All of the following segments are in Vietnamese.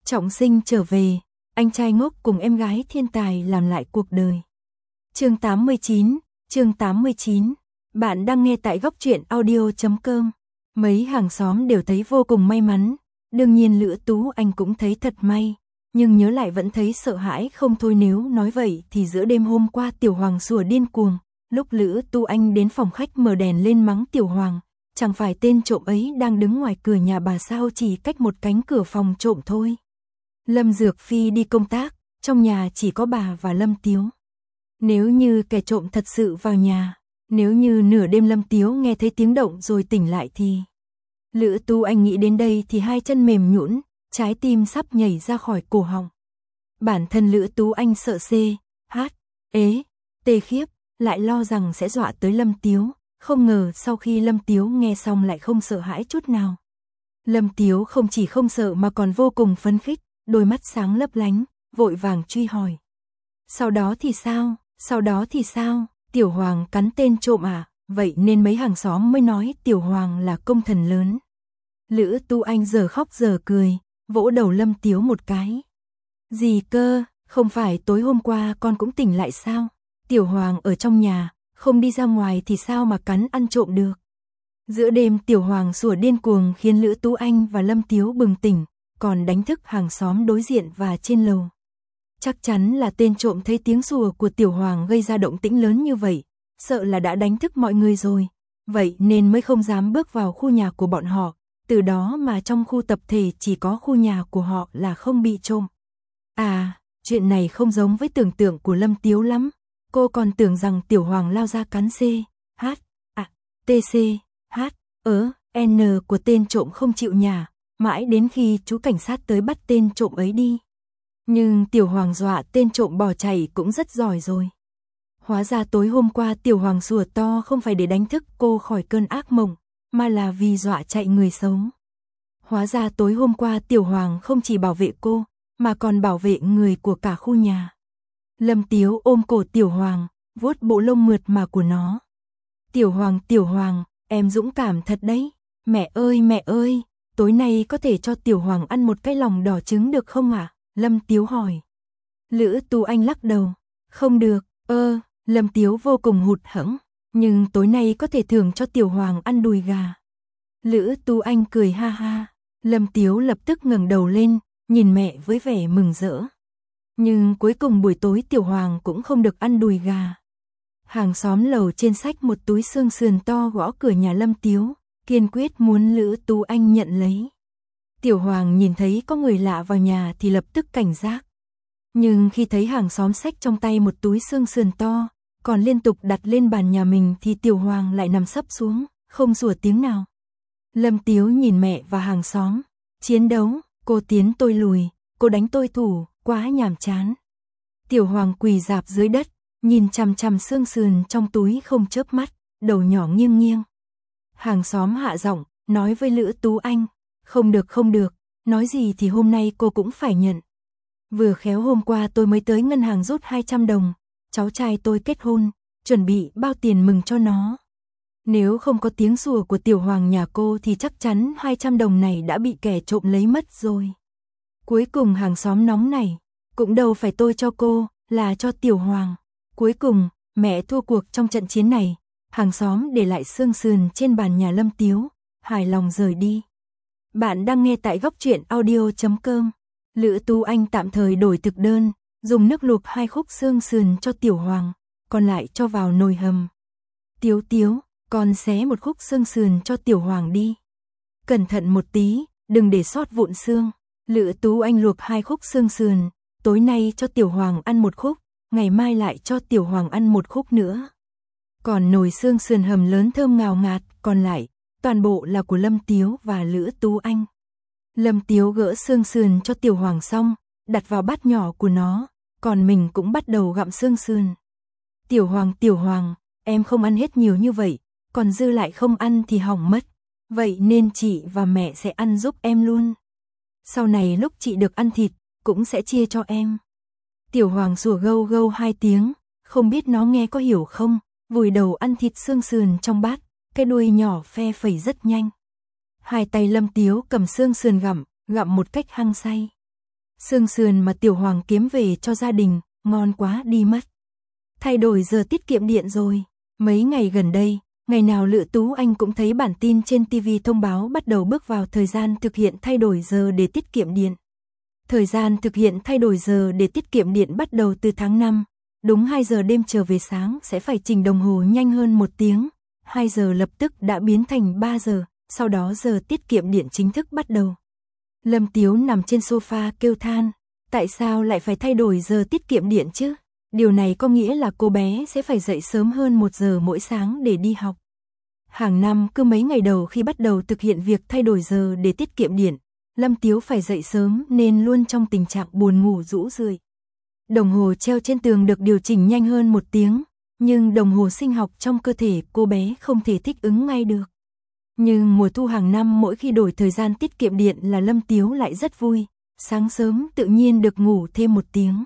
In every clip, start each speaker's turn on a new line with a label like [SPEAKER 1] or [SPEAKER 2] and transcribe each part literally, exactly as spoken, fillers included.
[SPEAKER 1] Trọng sinh trở về, anh trai ngốc cùng em gái thiên tài làm lại cuộc đời. Chương tám mươi chín, chương tám mươi chín. Bạn đang nghe tại góc truyện audio chấm com. Mấy hàng xóm đều thấy vô cùng may mắn, đương nhiên Lữ Tú Anh cũng thấy thật may, nhưng nhớ lại vẫn thấy sợ hãi không thôi. Nếu nói vậy thì giữa đêm hôm qua Tiểu Hoàng sủa điên cuồng, lúc Lữ Tú Anh đến phòng khách mở đèn lên mắng Tiểu Hoàng, chẳng phải tên trộm ấy đang đứng ngoài cửa nhà bà sao, chỉ cách một cánh cửa phòng trộm thôi. Lâm Dược Phi đi công tác, trong nhà chỉ có bà và Lâm Tiếu. Nếu như kẻ trộm thật sự vào nhà, nếu như nửa đêm Lâm Tiếu nghe thấy tiếng động rồi tỉnh lại thì... Lữ Tú Anh nghĩ đến đây thì hai chân mềm nhũn, trái tim sắp nhảy ra khỏi cổ họng. Bản thân Lữ Tú Anh sợ xê, hát, ế, tê khiếp, lại lo rằng sẽ dọa tới Lâm Tiếu, không ngờ sau khi Lâm Tiếu nghe xong lại không sợ hãi chút nào. Lâm Tiếu không chỉ không sợ mà còn vô cùng phấn khích, đôi mắt sáng lấp lánh, vội vàng truy hỏi. Sau đó thì sao, sau đó thì sao, Tiểu Hoàng cắn tên trộm à, vậy nên mấy hàng xóm mới nói Tiểu Hoàng là công thần lớn. Lữ Tú Anh giờ khóc giờ cười, vỗ đầu Lâm Tiếu một cái. Gì cơ, không phải tối hôm qua con cũng tỉnh lại sao, Tiểu Hoàng ở trong nhà, không đi ra ngoài thì sao mà cắn ăn trộm được. Giữa đêm Tiểu Hoàng sủa điên cuồng khiến Lữ Tú Anh và Lâm Tiếu bừng tỉnh, còn đánh thức hàng xóm đối diện và trên lầu. Chắc chắn là tên trộm thấy tiếng sủa của Tiểu Hoàng gây ra động tĩnh lớn như vậy, sợ là đã đánh thức mọi người rồi, vậy nên mới không dám bước vào khu nhà của bọn họ, từ đó mà trong khu tập thể chỉ có khu nhà của họ là không bị trộm. À, chuyện này không giống với tưởng tượng của Lâm Tiếu lắm, cô còn tưởng rằng Tiểu Hoàng lao ra cắn C, H, à, T C, H, ớ, N của tên trộm không chịu nhả, mãi đến khi chú cảnh sát tới bắt tên trộm ấy đi. Nhưng Tiểu Hoàng dọa tên trộm bỏ chạy cũng rất giỏi rồi. Hóa ra tối hôm qua Tiểu Hoàng sủa to không phải để đánh thức cô khỏi cơn ác mộng, mà là vì dọa chạy người xấu. Hóa ra tối hôm qua Tiểu Hoàng không chỉ bảo vệ cô, mà còn bảo vệ người của cả khu nhà. Lâm Tiếu ôm cổ Tiểu Hoàng, vuốt bộ lông mượt mà của nó. Tiểu Hoàng, Tiểu Hoàng, em dũng cảm thật đấy. Mẹ ơi, mẹ ơi, tối nay có thể cho Tiểu Hoàng ăn một cái lòng đỏ trứng được không ạ? À? Lâm Tiếu hỏi. Lữ Tú Anh lắc đầu. Không được, ơ, Lâm Tiếu vô cùng hụt hẫng. Nhưng tối nay có thể thưởng cho Tiểu Hoàng ăn đùi gà. Lữ Tú Anh cười ha ha. Lâm Tiếu lập tức ngẩng đầu lên, nhìn mẹ với vẻ mừng rỡ. Nhưng cuối cùng buổi tối Tiểu Hoàng cũng không được ăn đùi gà. Hàng xóm lầu trên xách một túi xương sườn to gõ cửa nhà Lâm Tiếu, kiên quyết muốn Lữ Tú Anh nhận lấy. Tiểu Hoàng nhìn thấy có người lạ vào nhà thì lập tức cảnh giác. Nhưng khi thấy hàng xóm xách trong tay một túi xương sườn to, còn liên tục đặt lên bàn nhà mình thì Tiểu Hoàng lại nằm sấp xuống, không sủa tiếng nào. Lâm Tiếu nhìn mẹ và hàng xóm, chiến đấu, cô tiến tôi lùi, cô đánh tôi thủ, quá nhàm chán. Tiểu Hoàng quỳ rạp dưới đất, nhìn chằm chằm xương sườn trong túi không chớp mắt, đầu nhỏ nghiêng nghiêng. Hàng xóm hạ giọng, nói với Lữ Tú Anh, không được không được, nói gì thì hôm nay cô cũng phải nhận. Vừa khéo hôm qua tôi mới tới ngân hàng rút hai trăm đồng, cháu trai tôi kết hôn, chuẩn bị bao tiền mừng cho nó. Nếu không có tiếng sủa của Tiểu Hoàng nhà cô thì chắc chắn hai trăm đồng này đã bị kẻ trộm lấy mất rồi. Cuối cùng hàng xóm nóng này, cũng đâu phải tôi cho cô, là cho Tiểu Hoàng. Cuối cùng, mẹ thua cuộc trong trận chiến này, hàng xóm để lại xương sườn trên bàn nhà Lâm Tiếu, hài lòng rời đi. Bạn đang nghe tại góc truyện audio chấm com. Lữ Tú Anh tạm thời đổi thực đơn, dùng nước luộc hai khúc xương sườn cho Tiểu Hoàng, còn lại cho vào nồi hầm. Tiếu Tiếu, con xé một khúc xương sườn cho Tiểu Hoàng đi. Cẩn thận một tí, đừng để sót vụn xương. Lữ Tú Anh luộc hai khúc xương sườn, tối nay cho Tiểu Hoàng ăn một khúc, ngày mai lại cho Tiểu Hoàng ăn một khúc nữa. Còn nồi xương sườn hầm lớn thơm ngào ngạt, còn lại, toàn bộ là của Lâm Tiếu và Lữ Tú Anh. Lâm Tiếu gỡ xương sườn cho Tiểu Hoàng xong, đặt vào bát nhỏ của nó, còn mình cũng bắt đầu gặm xương sườn. Tiểu Hoàng, Tiểu Hoàng, em không ăn hết nhiều như vậy, còn dư lại không ăn thì hỏng mất. Vậy nên chị và mẹ sẽ ăn giúp em luôn. Sau này lúc chị được ăn thịt, cũng sẽ chia cho em. Tiểu Hoàng sủa gâu gâu hai tiếng, không biết nó nghe có hiểu không, vùi đầu ăn thịt xương sườn trong bát, cái đuôi nhỏ phe phẩy rất nhanh. Hai tay Lâm Tiếu cầm xương sườn gặm, gặm một cách hăng say. Xương sườn mà Tiểu Hoàng kiếm về cho gia đình, ngon quá đi mất. Thay đổi giờ tiết kiệm điện rồi. Mấy ngày gần đây, ngày nào Lữ Tú Anh cũng thấy bản tin trên ti vi thông báo bắt đầu bước vào thời gian thực hiện thay đổi giờ để tiết kiệm điện. Thời gian thực hiện thay đổi giờ để tiết kiệm điện bắt đầu từ tháng năm. Đúng hai giờ đêm trở về sáng sẽ phải chỉnh đồng hồ nhanh hơn một tiếng. hai giờ lập tức đã biến thành ba giờ, sau đó giờ tiết kiệm điện chính thức bắt đầu. Lâm Tiếu nằm trên sofa kêu than. Tại sao lại phải thay đổi giờ tiết kiệm điện chứ? Điều này có nghĩa là cô bé sẽ phải dậy sớm hơn một giờ mỗi sáng để đi học. Hàng năm cứ mấy ngày đầu khi bắt đầu thực hiện việc thay đổi giờ để tiết kiệm điện, Lâm Tiếu phải dậy sớm nên luôn trong tình trạng buồn ngủ rũ rượi. Đồng hồ treo trên tường được điều chỉnh nhanh hơn một tiếng, nhưng đồng hồ sinh học trong cơ thể cô bé không thể thích ứng ngay được. Nhưng mùa thu hàng năm mỗi khi đổi thời gian tiết kiệm điện là Lâm Tiếu lại rất vui, sáng sớm tự nhiên được ngủ thêm một tiếng.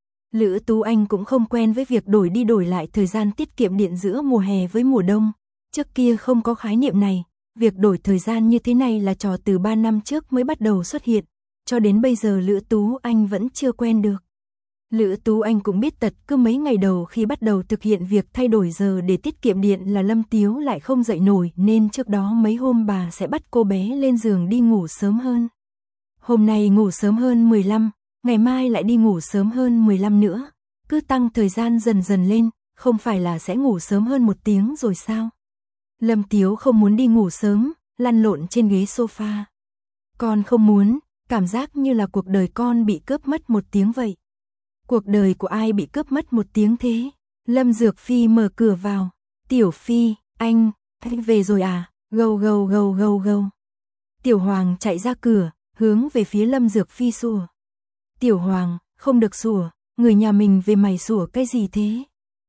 [SPEAKER 1] Lữ Tú Anh cũng không quen với việc đổi đi đổi lại thời gian tiết kiệm điện giữa mùa hè với mùa đông. Trước kia không có khái niệm này, việc đổi thời gian như thế này là trò từ ba năm trước mới bắt đầu xuất hiện, cho đến bây giờ Lữ Tú Anh vẫn chưa quen được. Lữ Tú Anh cũng biết tật cứ mấy ngày đầu khi bắt đầu thực hiện việc thay đổi giờ để tiết kiệm điện là Lâm Tiếu lại không dậy nổi nên trước đó mấy hôm bà sẽ bắt cô bé lên giường đi ngủ sớm hơn. Hôm nay ngủ sớm hơn mười lăm, ngày mai lại đi ngủ sớm hơn mười lăm nữa, cứ tăng thời gian dần dần lên, không phải là sẽ ngủ sớm hơn một tiếng rồi sao? Lâm Tiếu không muốn đi ngủ sớm, lăn lộn trên ghế sofa. Con không muốn, cảm giác như là cuộc đời con bị cướp mất một tiếng vậy. Cuộc đời của ai bị cướp mất một tiếng thế? Lâm Dược Phi mở cửa vào. Tiểu Phi, anh, anh về rồi à? Gâu gâu gâu gâu gâu. Tiểu Hoàng chạy ra cửa, hướng về phía Lâm Dược Phi sủa. Tiểu Hoàng, không được sủa, người nhà mình về mày sủa cái gì thế?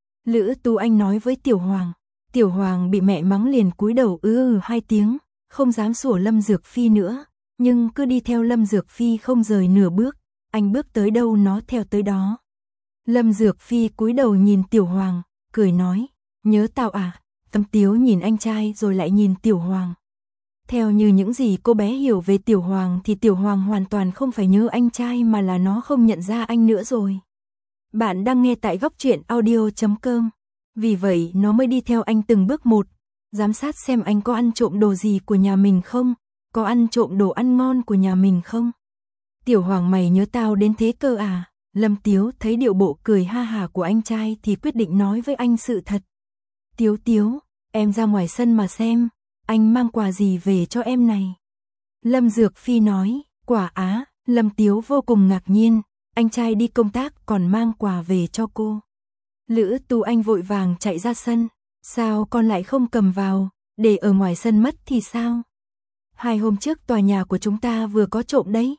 [SPEAKER 1] Lữ Tú Anh nói với Tiểu Hoàng. Tiểu Hoàng bị mẹ mắng liền cúi đầu ư ừ hai tiếng, không dám sủa Lâm Dược Phi nữa, nhưng cứ đi theo Lâm Dược Phi không rời nửa bước, anh bước tới đâu nó theo tới đó. Lâm Dược Phi cúi đầu nhìn Tiểu Hoàng, cười nói, nhớ tao à? Tâm Tiếu nhìn anh trai rồi lại nhìn Tiểu Hoàng. Theo như những gì cô bé hiểu về Tiểu Hoàng thì Tiểu Hoàng hoàn toàn không phải nhớ anh trai mà là nó không nhận ra anh nữa rồi. Bạn đang nghe tại góc truyện audio chấm com. Vì vậy nó mới đi theo anh từng bước một, giám sát xem anh có ăn trộm đồ gì của nhà mình không, có ăn trộm đồ ăn ngon của nhà mình không. Tiểu Hoàng mày nhớ tao đến thế cơ à? Lâm Tiếu thấy điệu bộ cười ha hà của anh trai thì quyết định nói với anh sự thật. Tiếu Tiếu, em ra ngoài sân mà xem, anh mang quà gì về cho em này. Lâm Dược Phi nói, quả á, Lâm Tiếu vô cùng ngạc nhiên, anh trai đi công tác còn mang quà về cho cô. Lữ Tú Anh vội vàng chạy ra sân, sao con lại không cầm vào, để ở ngoài sân mất thì sao? Hai hôm trước tòa nhà của chúng ta vừa có trộm đấy.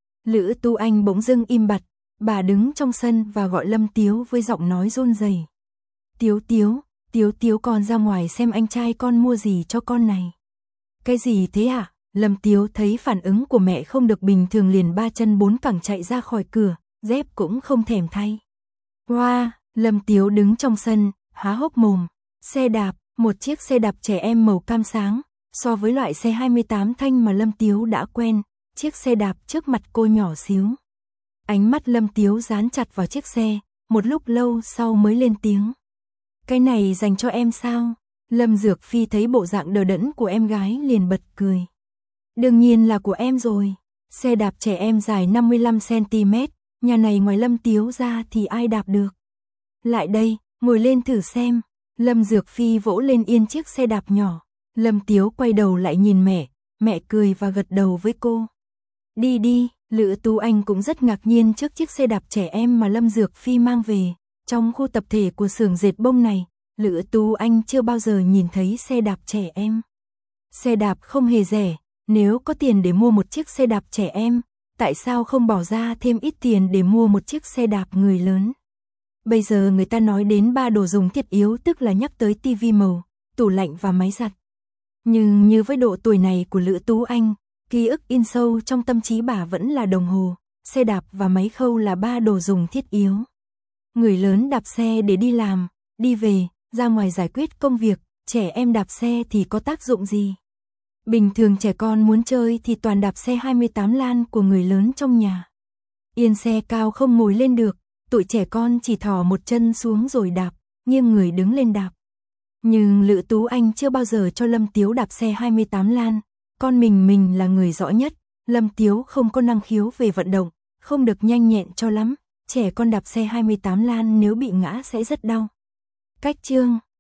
[SPEAKER 1] Lữ Tú Anh bỗng dưng im bặt, bà đứng trong sân và gọi Lâm Tiếu với giọng nói run rẩy. Tiếu Tiếu, Tiếu Tiếu con ra ngoài xem anh trai con mua gì cho con này. Cái gì thế ạ? À? Lâm Tiếu thấy phản ứng của mẹ không được bình thường liền ba chân bốn cẳng chạy ra khỏi cửa, dép cũng không thèm thay. Wow, Lâm Tiếu đứng trong sân, há hốc mồm. Xe đạp, một chiếc xe đạp trẻ em màu cam sáng, so với loại xe hai mươi tám thanh mà Lâm Tiếu đã quen, chiếc xe đạp trước mặt cô nhỏ xíu. Ánh mắt Lâm Tiếu dán chặt vào chiếc xe, một lúc lâu sau mới lên tiếng. Cái này dành cho em sao? Lâm Dược Phi thấy bộ dạng đờ đẫn của em gái liền bật cười. Đương nhiên là của em rồi. Xe đạp trẻ em dài năm mươi lăm xăng ti mét, nhà này ngoài Lâm Tiếu ra thì ai đạp được. Lại đây, ngồi lên thử xem. Lâm Dược Phi vỗ lên yên chiếc xe đạp nhỏ. Lâm Tiếu quay đầu lại nhìn mẹ, mẹ cười và gật đầu với cô. Đi đi, Lữ Tú Anh cũng rất ngạc nhiên trước chiếc xe đạp trẻ em mà Lâm Dược Phi mang về. Trong khu tập thể của xưởng dệt bông này, Lữ Tú Anh chưa bao giờ nhìn thấy xe đạp trẻ em. Xe đạp không hề rẻ, nếu có tiền để mua một chiếc xe đạp trẻ em, tại sao không bỏ ra thêm ít tiền để mua một chiếc xe đạp người lớn? Bây giờ người ta nói đến ba đồ dùng thiết yếu tức là nhắc tới tivi màu, tủ lạnh và máy giặt. Nhưng như với độ tuổi này của Lữ Tú Anh, ký ức in sâu trong tâm trí bà vẫn là đồng hồ, xe đạp và máy khâu là ba đồ dùng thiết yếu. Người lớn đạp xe để đi làm, đi về, ra ngoài giải quyết công việc, trẻ em đạp xe thì có tác dụng gì? Bình thường trẻ con muốn chơi thì toàn đạp xe hai mươi tám lan của người lớn trong nhà. Yên xe cao không ngồi lên được, tụi trẻ con chỉ thò một chân xuống rồi đạp, nghiêng người đứng lên đạp. Nhưng Lữ Tú Anh chưa bao giờ cho Lâm Tiếu đạp xe hai mươi tám lan, con mình mình là người rõ nhất, Lâm Tiếu không có năng khiếu về vận động, không được nhanh nhẹn cho lắm, trẻ con đạp xe hai mươi tám lan nếu bị ngã sẽ rất đau. Cách chương